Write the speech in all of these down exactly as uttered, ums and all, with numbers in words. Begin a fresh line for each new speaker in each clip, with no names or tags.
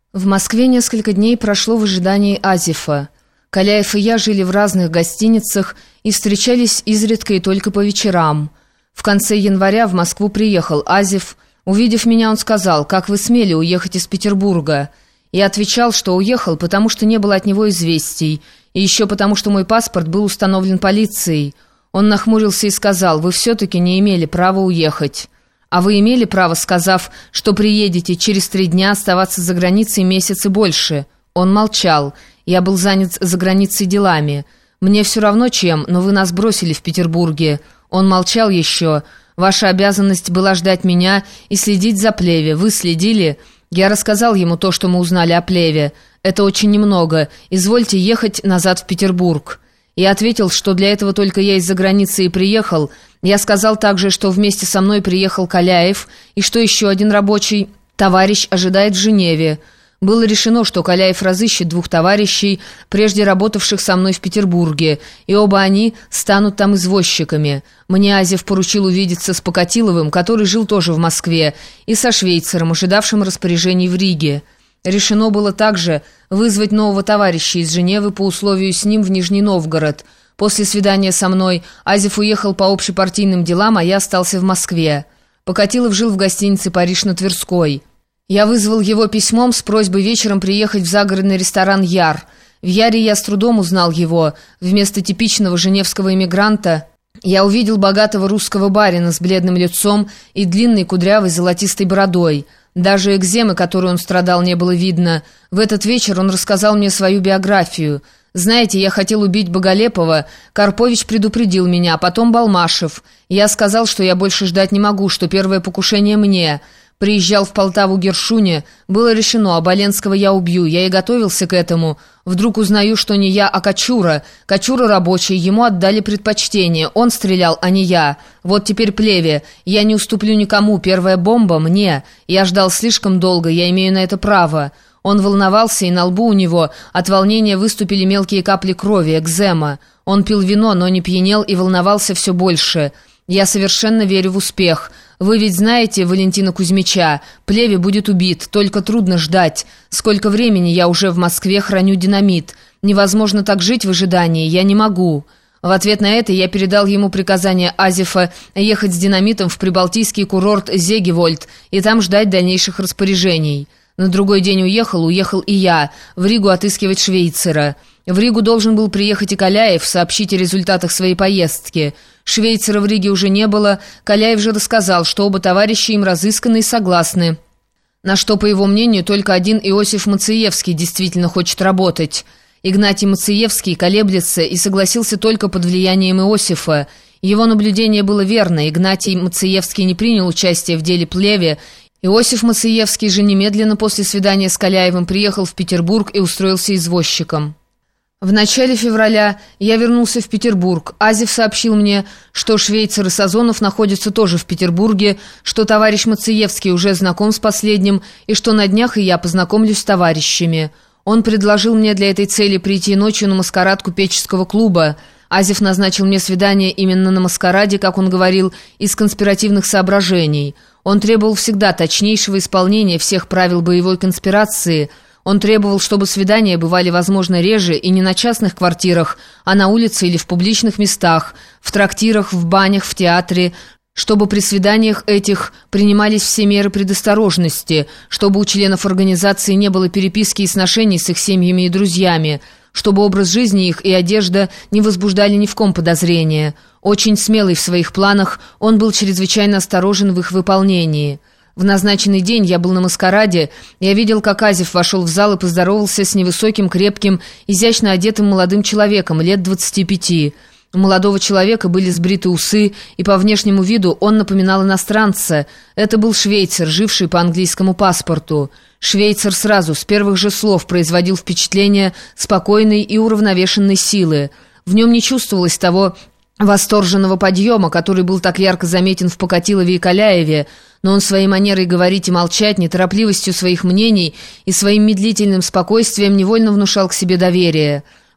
В Москве несколько дней прошло в ожидании Азифа. Каляев и я жили в разных гостиницах и встречались изредка и только по вечерам. В конце января в Москву приехал Азиф. Увидев меня, он сказал: «Как вы смели уехать из Петербурга?» Я отвечал, что уехал, потому что не было от него известий, и еще потому, что мой паспорт был установлен полицией. Он нахмурился и сказал: «Вы все-таки не имели права уехать». «А вы имели право, сказав, что приедете через три дня, оставаться за границей месяц и больше?» Он молчал. Я был занят за границей делами. «Мне все равно чем, но вы нас бросили в Петербурге». Он молчал еще. «Ваша обязанность была ждать меня и следить за Плеве. Вы следили?» Я рассказал ему то, что мы узнали о Плеве. «Это очень немного. Извольте ехать назад в Петербург». Я ответил, что для этого только я из-за границы и приехал. Я сказал также, что вместе со мной приехал Каляев, и что еще один рабочий товарищ ожидает в Женеве. Было решено, что Каляев разыщет двух товарищей, прежде работавших со мной в Петербурге, и оба они станут там извозчиками. Мне Азев поручил увидеться с Покатиловым, который жил тоже в Москве, и со швейцаром, ожидавшим распоряжений в Риге. Решено было также вызвать нового товарища из Женевы по условию с ним в Нижний Новгород. После свидания со мной Азев уехал по общепартийным делам, а я остался в Москве. Покатилов жил в гостинице «Париж» на Тверской. Я вызвал его письмом с просьбой вечером приехать в загородный ресторан «Яр». В «Яре» я с трудом узнал его. Вместо типичного женевского эмигранта я увидел богатого русского барина с бледным лицом и длинной кудрявой золотистой бородой. Даже экземы, которой он страдал, не было видно. В этот вечер он рассказал мне свою биографию. «Знаете, я хотел убить Боголепова. Карпович предупредил меня, а потом Балмашев. Я сказал, что я больше ждать не могу, что первое покушение мне. Приезжал в Полтаву Гершуне. Было решено, а Боленского я убью. Я и готовился к этому. Вдруг узнаю, что не я, а Кочура. Кочура рабочий, ему отдали предпочтение. Он стрелял, а не я. Вот теперь Плеве. Я не уступлю никому. Первая бомба мне. Я ждал слишком долго, я имею на это право». Он волновался, и на лбу у него от волнения выступили мелкие капли крови, экзема. Он пил вино, но не пьянел и волновался все больше. «Я совершенно верю в успех. Вы ведь знаете Валентина Кузьмича. Плеве будет убит, только трудно ждать. Сколько времени я уже в Москве храню динамит. Невозможно так жить в ожидании, я не могу». В ответ на это я передал ему приказание Азифа ехать с динамитом в прибалтийский курорт Зегевольд и там ждать дальнейших распоряжений. На другой день уехал, уехал и я, в Ригу отыскивать швейцара. В Ригу должен был приехать и Каляев, сообщить о результатах своей поездки. Швейцара в Риге уже не было, Каляев же рассказал, что оба товарища им разысканы и согласны. На что, по его мнению, только один Иосиф Мациевский действительно хочет работать. Игнатий Мациевский колеблется и согласился только под влиянием Иосифа. Его наблюдение было верно, Игнатий Мациевский не принял участие в деле Плеве. Иосиф Мациевский же немедленно после свидания с Каляевым приехал в Петербург и устроился извозчиком. В начале февраля я вернулся в Петербург. Азев сообщил мне, что швейцар и Сазонов находятся тоже в Петербурге, что товарищ Мациевский уже знаком с последним, и что на днях и я познакомлюсь с товарищами. Он предложил мне для этой цели прийти ночью на маскарад купеческого клуба. Азев назначил мне свидание именно на маскараде, как он говорил, из конспиративных соображений. Он требовал всегда точнейшего исполнения всех правил боевой конспирации. Он требовал, чтобы свидания бывали, возможно, реже и не на частных квартирах, а на улице или в публичных местах, в трактирах, в банях, в театре, чтобы при свиданиях этих принимались все меры предосторожности, чтобы у членов организации не было переписки и сношений с их семьями и друзьями, чтобы образ жизни их и одежда не возбуждали ни в ком подозрения. Очень смелый в своих планах, он был чрезвычайно осторожен в их выполнении. В назначенный день я был на маскараде, я видел, как Азев вошел в зал и поздоровался с невысоким, крепким, изящно одетым молодым человеком, лет двадцати пяти. У молодого человека были сбриты усы, и по внешнему виду он напоминал иностранца. Это был швейцар, живший по английскому паспорту. Швейцар сразу, с первых же слов, производил впечатление спокойной и уравновешенной силы. В нем не чувствовалось того восторженного подъема, который был так ярко заметен в Покатилове и Каляеве, но он своей манерой говорить и молчать, неторопливостью своих мнений и своим медлительным спокойствием невольно внушал к себе доверие.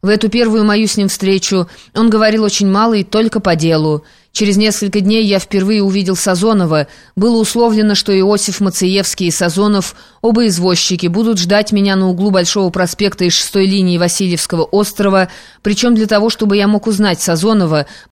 В эту первую мою с ним встречу он говорил очень мало и только по делу. Через несколько дней я впервые увидел Сазонова. Было условлено, что Иосиф Мациевский и Сазонов, оба извозчики, будут ждать меня на углу Большого проспекта и шестой линии Васильевского острова, причем для того, чтобы я мог узнать Сазонова,